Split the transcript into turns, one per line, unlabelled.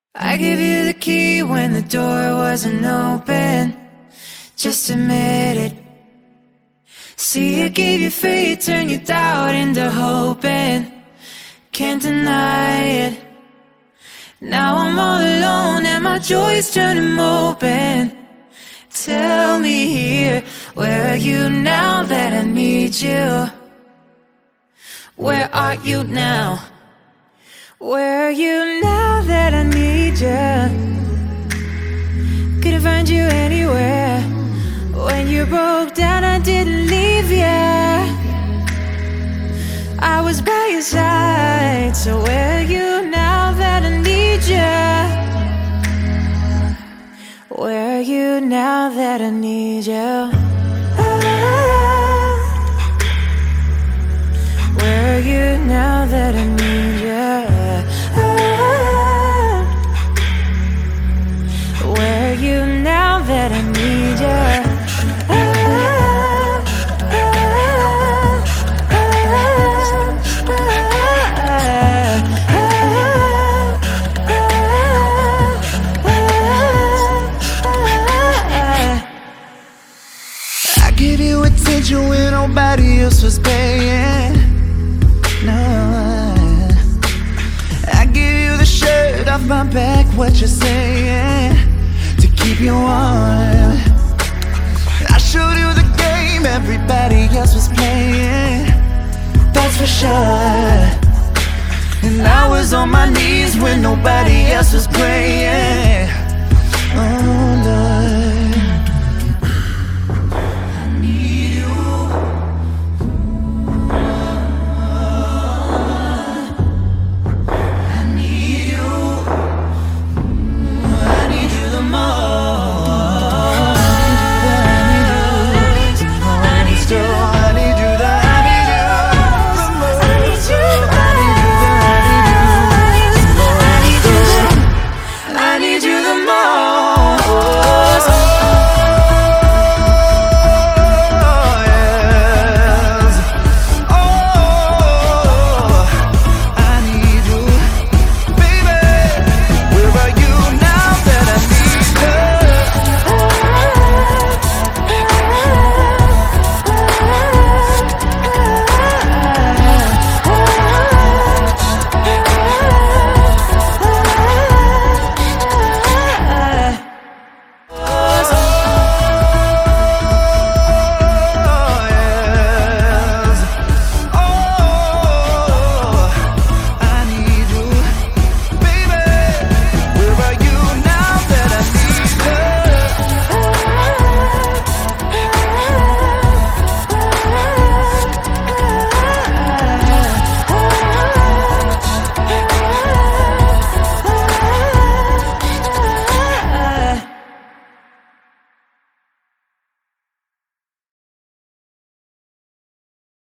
I gave you the key when the door wasn't open. Just admit it. See, I gave you faith, turned your doubt into hope, and can't deny it. Now I'm all alone and my joy's turning open. Tell me here, where are you now that I need you? Where are you now? Where are you now that I need you? Couldn't find you anywhere. When you broke down, I didn't leave ya. I was by your side. So where are you now that I need ya? Where are you now that I need you? Where are you now that I need you? Where are you now that I need you?
I gave you attention when nobody else was paying. No, I give you the shirt off my back, what you're saying, to keep you warm. I showed you the game everybody else was playing, that's for sure. And I was on my knees when nobody else was praying. Oh.